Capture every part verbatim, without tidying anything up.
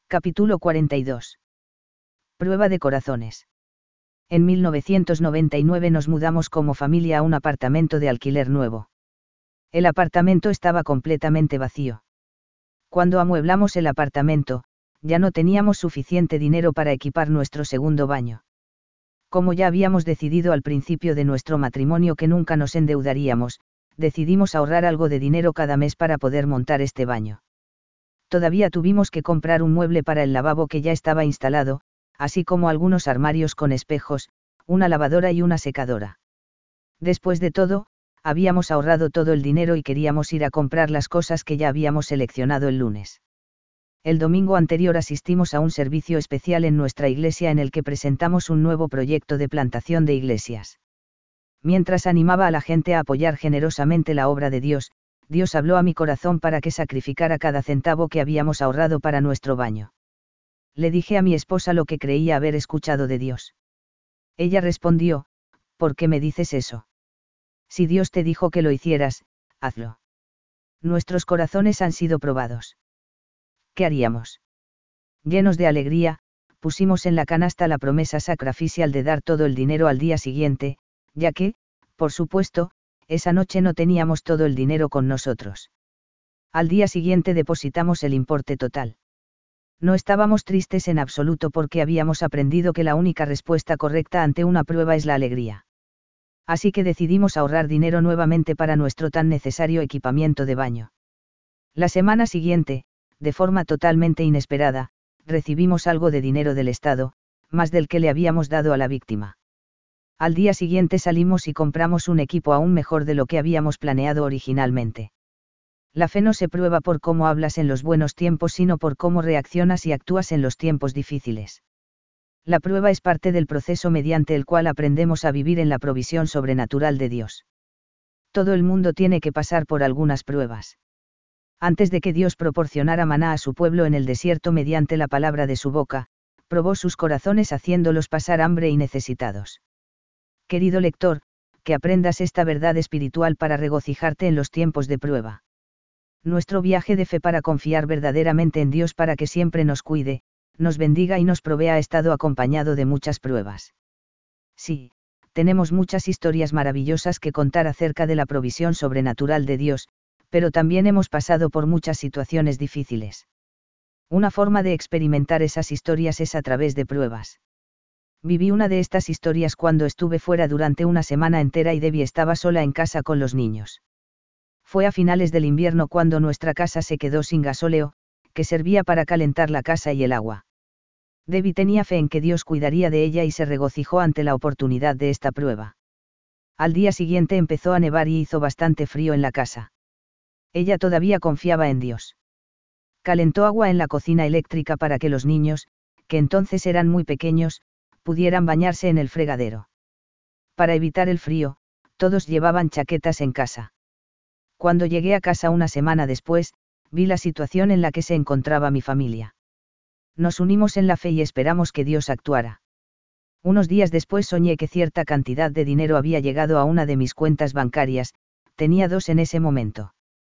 Capítulo cuarenta y dos. Prueba de corazones. En mil novecientos noventa y nueve nos mudamos como familia a un apartamento de alquiler nuevo. El apartamento estaba completamente vacío. Cuando amueblamos el apartamento, ya no teníamos suficiente dinero para equipar nuestro segundo baño. Como ya habíamos decidido al principio de nuestro matrimonio que nunca nos endeudaríamos, decidimos ahorrar algo de dinero cada mes para poder montar este baño. Todavía tuvimos que comprar un mueble para el lavabo que ya estaba instalado, así como algunos armarios con espejos, una lavadora y una secadora. Después de todo, habíamos ahorrado todo el dinero y queríamos ir a comprar las cosas que ya habíamos seleccionado el lunes. El domingo anterior asistimos a un servicio especial en nuestra iglesia en el que presentamos un nuevo proyecto de plantación de iglesias. Mientras animaba a la gente a apoyar generosamente la obra de Dios, Dios habló a mi corazón para que sacrificara cada centavo que habíamos ahorrado para nuestro baño. Le dije a mi esposa lo que creía haber escuchado de Dios. Ella respondió, ¿por qué me dices eso? Si Dios te dijo que lo hicieras, hazlo. Nuestros corazones han sido probados. ¿Qué haríamos? Llenos de alegría, pusimos en la canasta la promesa sacrificial de dar todo el dinero al día siguiente, ya que, por supuesto, esa noche no teníamos todo el dinero con nosotros. Al día siguiente depositamos el importe total. No estábamos tristes en absoluto porque habíamos aprendido que la única respuesta correcta ante una prueba es la alegría. Así que decidimos ahorrar dinero nuevamente para nuestro tan necesario equipamiento de baño. La semana siguiente, de forma totalmente inesperada, recibimos algo de dinero del Estado, más del que le habíamos dado a la víctima. Al día siguiente salimos y compramos un equipo aún mejor de lo que habíamos planeado originalmente. La fe no se prueba por cómo hablas en los buenos tiempos, sino por cómo reaccionas y actúas en los tiempos difíciles. La prueba es parte del proceso mediante el cual aprendemos a vivir en la provisión sobrenatural de Dios. Todo el mundo tiene que pasar por algunas pruebas. Antes de que Dios proporcionara maná a su pueblo en el desierto mediante la palabra de su boca, probó sus corazones haciéndolos pasar hambre y necesitados. Querido lector, que aprendas esta verdad espiritual para regocijarte en los tiempos de prueba. Nuestro viaje de fe para confiar verdaderamente en Dios para que siempre nos cuide, nos bendiga y nos provea ha estado acompañado de muchas pruebas. Sí, tenemos muchas historias maravillosas que contar acerca de la provisión sobrenatural de Dios, pero también hemos pasado por muchas situaciones difíciles. Una forma de experimentar esas historias es a través de pruebas. Viví una de estas historias cuando estuve fuera durante una semana entera y Debbie estaba sola en casa con los niños. Fue a finales del invierno cuando nuestra casa se quedó sin gasóleo, que servía para calentar la casa y el agua. Debbie tenía fe en que Dios cuidaría de ella y se regocijó ante la oportunidad de esta prueba. Al día siguiente empezó a nevar y hizo bastante frío en la casa. Ella todavía confiaba en Dios. Calentó agua en la cocina eléctrica para que los niños, que entonces eran muy pequeños, pudieran bañarse en el fregadero. Para evitar el frío, todos llevaban chaquetas en casa. Cuando llegué a casa una semana después, vi la situación en la que se encontraba mi familia. Nos unimos en la fe y esperamos que Dios actuara. Unos días después soñé que cierta cantidad de dinero había llegado a una de mis cuentas bancarias, tenía dos en ese momento.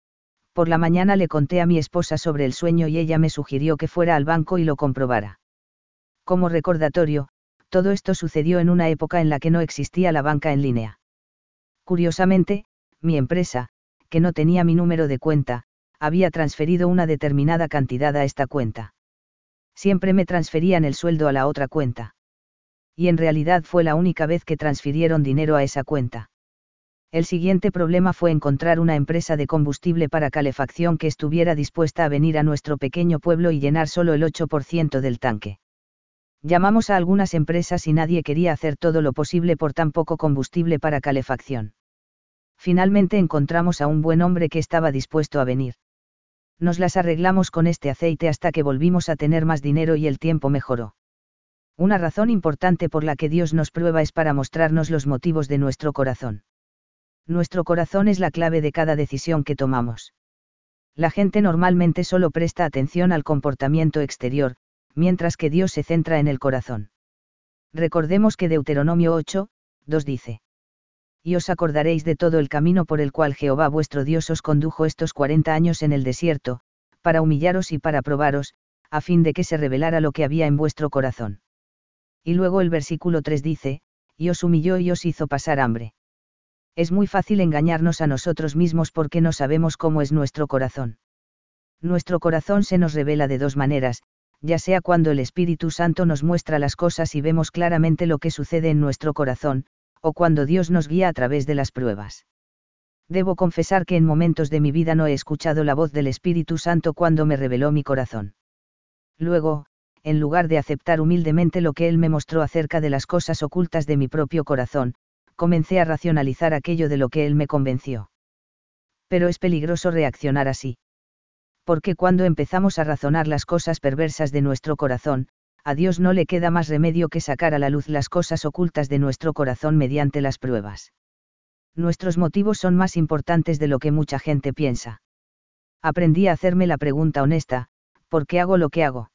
Por la mañana le conté a mi esposa sobre el sueño y ella me sugirió que fuera al banco y lo comprobara. Como recordatorio, todo esto sucedió en una época en la que no existía la banca en línea. Curiosamente, mi empresa, que no tenía mi número de cuenta, había transferido una determinada cantidad a esta cuenta. Siempre me transferían el sueldo a la otra cuenta. Y en realidad fue la única vez que transfirieron dinero a esa cuenta. El siguiente problema fue encontrar una empresa de combustible para calefacción que estuviera dispuesta a venir a nuestro pequeño pueblo y llenar solo el ocho por ciento del tanque. Llamamos a algunas empresas y nadie quería hacer todo lo posible por tan poco combustible para calefacción. Finalmente encontramos a un buen hombre que estaba dispuesto a venir. Nos las arreglamos con este aceite hasta que volvimos a tener más dinero y el tiempo mejoró. Una razón importante por la que Dios nos prueba es para mostrarnos los motivos de nuestro corazón. Nuestro corazón es la clave de cada decisión que tomamos. La gente normalmente solo presta atención al comportamiento exterior, mientras que Dios se centra en el corazón. Recordemos que Deuteronomio ocho, dos dice: Y os acordaréis de todo el camino por el cual Jehová vuestro Dios os condujo estos cuarenta años en el desierto, para humillaros y para probaros, a fin de que se revelara lo que había en vuestro corazón. Y luego el versículo tres dice, y os humilló y os hizo pasar hambre. Es muy fácil engañarnos a nosotros mismos porque no sabemos cómo es nuestro corazón. Nuestro corazón se nos revela de dos maneras, ya sea cuando el Espíritu Santo nos muestra las cosas y vemos claramente lo que sucede en nuestro corazón, o cuando Dios nos guía a través de las pruebas. Debo confesar que en momentos de mi vida no he escuchado la voz del Espíritu Santo cuando me reveló mi corazón. Luego, en lugar de aceptar humildemente lo que Él me mostró acerca de las cosas ocultas de mi propio corazón, comencé a racionalizar aquello de lo que Él me convenció. Pero es peligroso reaccionar así. Porque cuando empezamos a razonar las cosas perversas de nuestro corazón, a Dios no le queda más remedio que sacar a la luz las cosas ocultas de nuestro corazón mediante las pruebas. Nuestros motivos son más importantes de lo que mucha gente piensa. Aprendí a hacerme la pregunta honesta, ¿por qué hago lo que hago?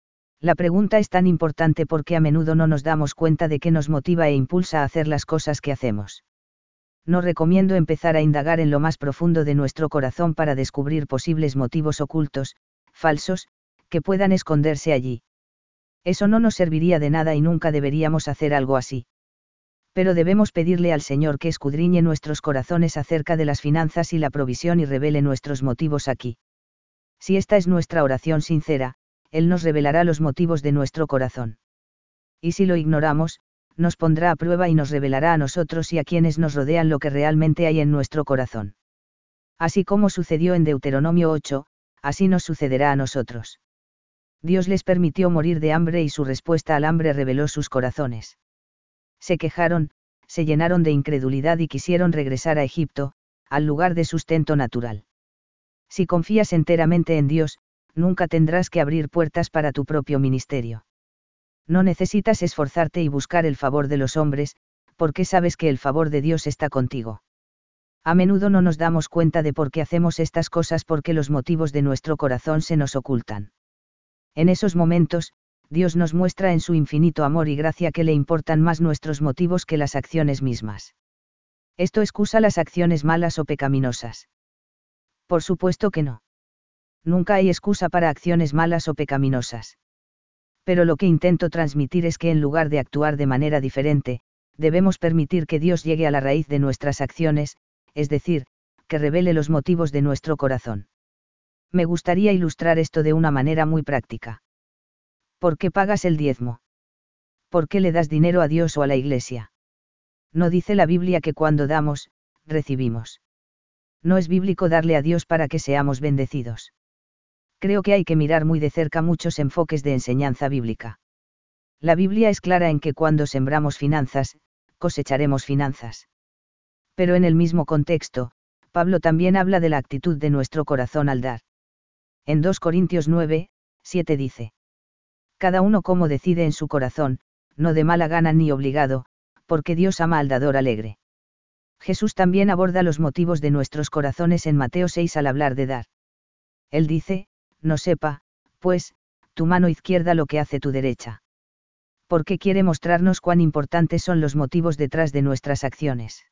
La pregunta es tan importante porque a menudo no nos damos cuenta de qué nos motiva e impulsa a hacer las cosas que hacemos. No recomiendo empezar a indagar en lo más profundo de nuestro corazón para descubrir posibles motivos ocultos, falsos, que puedan esconderse allí. Eso no nos serviría de nada y nunca deberíamos hacer algo así. Pero debemos pedirle al Señor que escudriñe nuestros corazones acerca de las finanzas y la provisión y revele nuestros motivos aquí. Si esta es nuestra oración sincera, Él nos revelará los motivos de nuestro corazón. Y si lo ignoramos, nos pondrá a prueba y nos revelará a nosotros y a quienes nos rodean lo que realmente hay en nuestro corazón. Así como sucedió en Deuteronomio ocho, así nos sucederá a nosotros. Dios les permitió morir de hambre y su respuesta al hambre reveló sus corazones. Se quejaron, se llenaron de incredulidad y quisieron regresar a Egipto, al lugar de sustento natural. Si confías enteramente en Dios, nunca tendrás que abrir puertas para tu propio ministerio. No necesitas esforzarte y buscar el favor de los hombres, porque sabes que el favor de Dios está contigo. A menudo no nos damos cuenta de por qué hacemos estas cosas porque los motivos de nuestro corazón se nos ocultan. En esos momentos, Dios nos muestra en su infinito amor y gracia que le importan más nuestros motivos que las acciones mismas. ¿Esto excusa las acciones malas o pecaminosas? Por supuesto que no. Nunca hay excusa para acciones malas o pecaminosas. Pero lo que intento transmitir es que en lugar de actuar de manera diferente, debemos permitir que Dios llegue a la raíz de nuestras acciones, es decir, que revele los motivos de nuestro corazón. Me gustaría ilustrar esto de una manera muy práctica. ¿Por qué pagas el diezmo? ¿Por qué le das dinero a Dios o a la Iglesia? No dice la Biblia que cuando damos, recibimos. No es bíblico darle a Dios para que seamos bendecidos. Creo que hay que mirar muy de cerca muchos enfoques de enseñanza bíblica. La Biblia es clara en que cuando sembramos finanzas, cosecharemos finanzas. Pero en el mismo contexto, Pablo también habla de la actitud de nuestro corazón al dar. En dos Corintios nueve, siete dice: cada uno como decide en su corazón, no de mala gana ni obligado, porque Dios ama al dador alegre. Jesús también aborda los motivos de nuestros corazones en Mateo seis al hablar de dar. Él dice: no sepa, pues, tu mano izquierda lo que hace tu derecha. Porque quiere mostrarnos cuán importantes son los motivos detrás de nuestras acciones.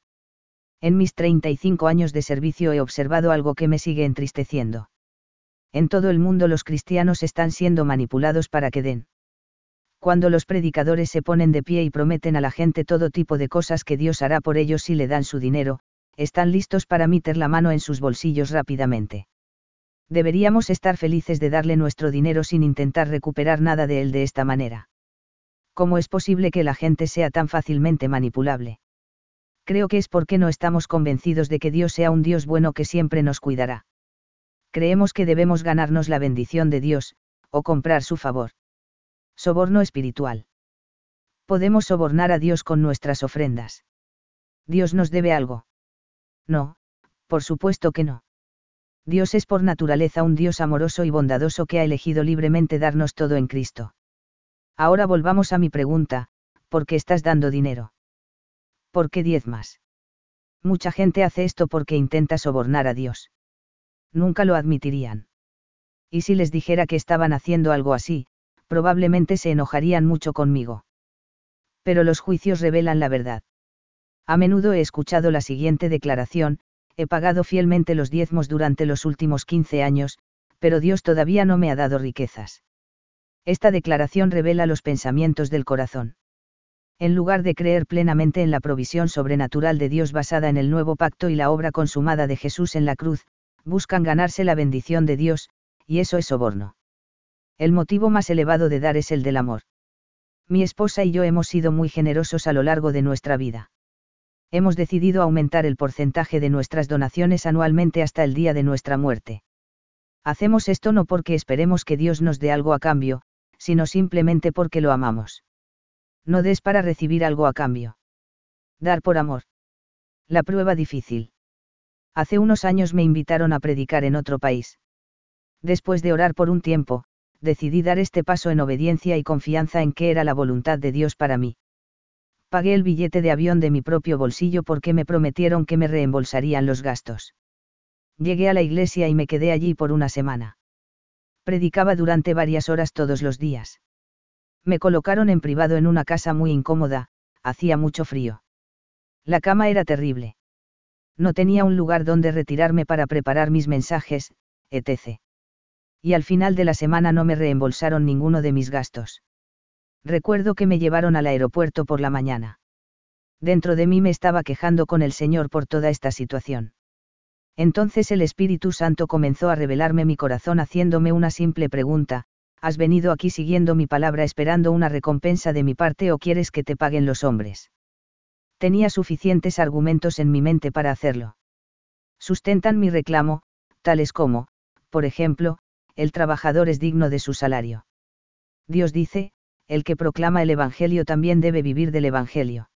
En mis treinta y cinco años de servicio he observado algo que me sigue entristeciendo. En todo el mundo los cristianos están siendo manipulados para que den. Cuando los predicadores se ponen de pie y prometen a la gente todo tipo de cosas que Dios hará por ellos si le dan su dinero, están listos para meter la mano en sus bolsillos rápidamente. Deberíamos estar felices de darle nuestro dinero sin intentar recuperar nada de él de esta manera. ¿Cómo es posible que la gente sea tan fácilmente manipulable? Creo que es porque no estamos convencidos de que Dios sea un Dios bueno que siempre nos cuidará. Creemos que debemos ganarnos la bendición de Dios, o comprar su favor. Soborno espiritual. ¿Podemos sobornar a Dios con nuestras ofrendas? ¿Dios nos debe algo? No, por supuesto que no. Dios es por naturaleza un Dios amoroso y bondadoso que ha elegido libremente darnos todo en Cristo. Ahora volvamos a mi pregunta, ¿por qué estás dando dinero? ¿Por qué diezmas? Mucha gente hace esto porque intenta sobornar a Dios. Nunca lo admitirían. Y si les dijera que estaban haciendo algo así, probablemente se enojarían mucho conmigo. Pero los juicios revelan la verdad. A menudo he escuchado la siguiente declaración: he pagado fielmente los diezmos durante los últimos quince años, pero Dios todavía no me ha dado riquezas. Esta declaración revela los pensamientos del corazón. En lugar de creer plenamente en la provisión sobrenatural de Dios basada en el nuevo pacto y la obra consumada de Jesús en la cruz, buscan ganarse la bendición de Dios, y eso es soborno. El motivo más elevado de dar es el del amor. Mi esposa y yo hemos sido muy generosos a lo largo de nuestra vida. Hemos decidido aumentar el porcentaje de nuestras donaciones anualmente hasta el día de nuestra muerte. Hacemos esto no porque esperemos que Dios nos dé algo a cambio, sino simplemente porque lo amamos. No des para recibir algo a cambio. Dar por amor. La prueba difícil. Hace unos años me invitaron a predicar en otro país. Después de orar por un tiempo, decidí dar este paso en obediencia y confianza en que era la voluntad de Dios para mí. Pagué el billete de avión de mi propio bolsillo porque me prometieron que me reembolsarían los gastos. Llegué a la iglesia y me quedé allí por una semana. Predicaba durante varias horas todos los días. Me colocaron en privado en una casa muy incómoda, hacía mucho frío. La cama era terrible. No tenía un lugar donde retirarme para preparar mis mensajes, etcétera. Y al final de la semana no me reembolsaron ninguno de mis gastos. Recuerdo que me llevaron al aeropuerto por la mañana. Dentro de mí me estaba quejando con el Señor por toda esta situación. Entonces el Espíritu Santo comenzó a revelarme mi corazón haciéndome una simple pregunta: ¿has venido aquí siguiendo mi palabra esperando una recompensa de mi parte o quieres que te paguen los hombres? Tenía suficientes argumentos en mi mente para hacerlo. Sustentan mi reclamo, tales como, por ejemplo, el trabajador es digno de su salario. Dios dice, el que proclama el Evangelio también debe vivir del Evangelio.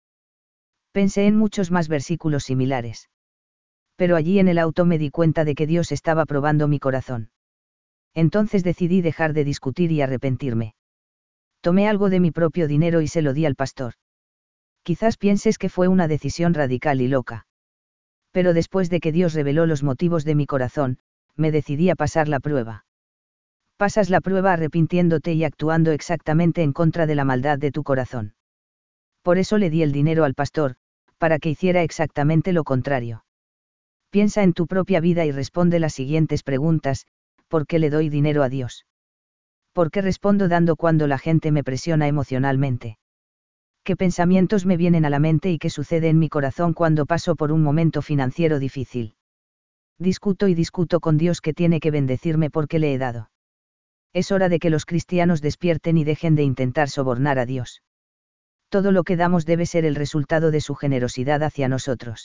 Pensé en muchos más versículos similares. Pero allí en el auto me di cuenta de que Dios estaba probando mi corazón. Entonces decidí dejar de discutir y arrepentirme. Tomé algo de mi propio dinero y se lo di al pastor. Quizás pienses que fue una decisión radical y loca. Pero después de que Dios reveló los motivos de mi corazón, me decidí a pasar la prueba. Pasas la prueba arrepintiéndote y actuando exactamente en contra de la maldad de tu corazón. Por eso le di el dinero al pastor, para que hiciera exactamente lo contrario. Piensa en tu propia vida y responde las siguientes preguntas: ¿por qué le doy dinero a Dios? ¿Por qué respondo dando cuando la gente me presiona emocionalmente? ¿Qué pensamientos me vienen a la mente y qué sucede en mi corazón cuando paso por un momento financiero difícil? Discuto y discuto con Dios que tiene que bendecirme porque le he dado. Es hora de que los cristianos despierten y dejen de intentar sobornar a Dios. Todo lo que damos debe ser el resultado de su generosidad hacia nosotros.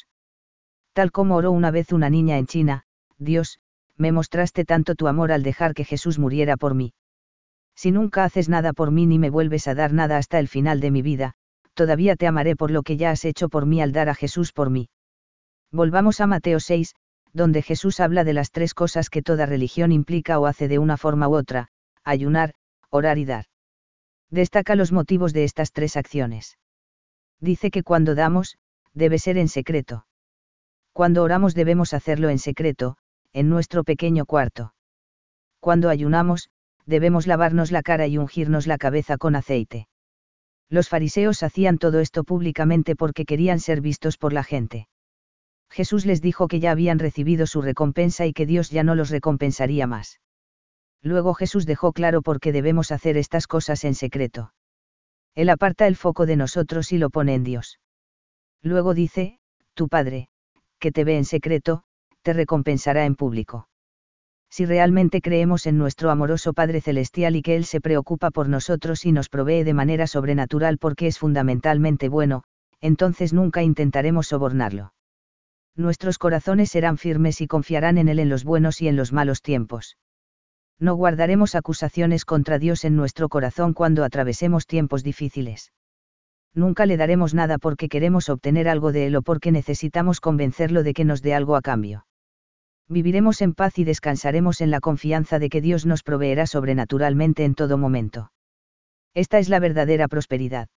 Tal como oró una vez una niña en China: Dios, me mostraste tanto tu amor al dejar que Jesús muriera por mí. Si nunca haces nada por mí ni me vuelves a dar nada hasta el final de mi vida, todavía te amaré por lo que ya has hecho por mí al dar a Jesús por mí. Volvamos a Mateo seis, donde Jesús habla de las tres cosas que toda religión implica o hace de una forma u otra: ayunar, orar y dar. Destaca los motivos de estas tres acciones. Dice que cuando damos, debe ser en secreto. Cuando oramos debemos hacerlo en secreto, en nuestro pequeño cuarto. Cuando ayunamos, debemos lavarnos la cara y ungirnos la cabeza con aceite. Los fariseos hacían todo esto públicamente porque querían ser vistos por la gente. Jesús les dijo que ya habían recibido su recompensa y que Dios ya no los recompensaría más. Luego Jesús dejó claro por qué debemos hacer estas cosas en secreto. Él aparta el foco de nosotros y lo pone en Dios. Luego dice: tu Padre, que te ve en secreto, te recompensará en público. Si realmente creemos en nuestro amoroso Padre Celestial y que Él se preocupa por nosotros y nos provee de manera sobrenatural porque es fundamentalmente bueno, entonces nunca intentaremos sobornarlo. Nuestros corazones serán firmes y confiarán en Él en los buenos y en los malos tiempos. No guardaremos acusaciones contra Dios en nuestro corazón cuando atravesemos tiempos difíciles. Nunca le daremos nada porque queremos obtener algo de Él o porque necesitamos convencerlo de que nos dé algo a cambio. Viviremos en paz y descansaremos en la confianza de que Dios nos proveerá sobrenaturalmente en todo momento. Esta es la verdadera prosperidad.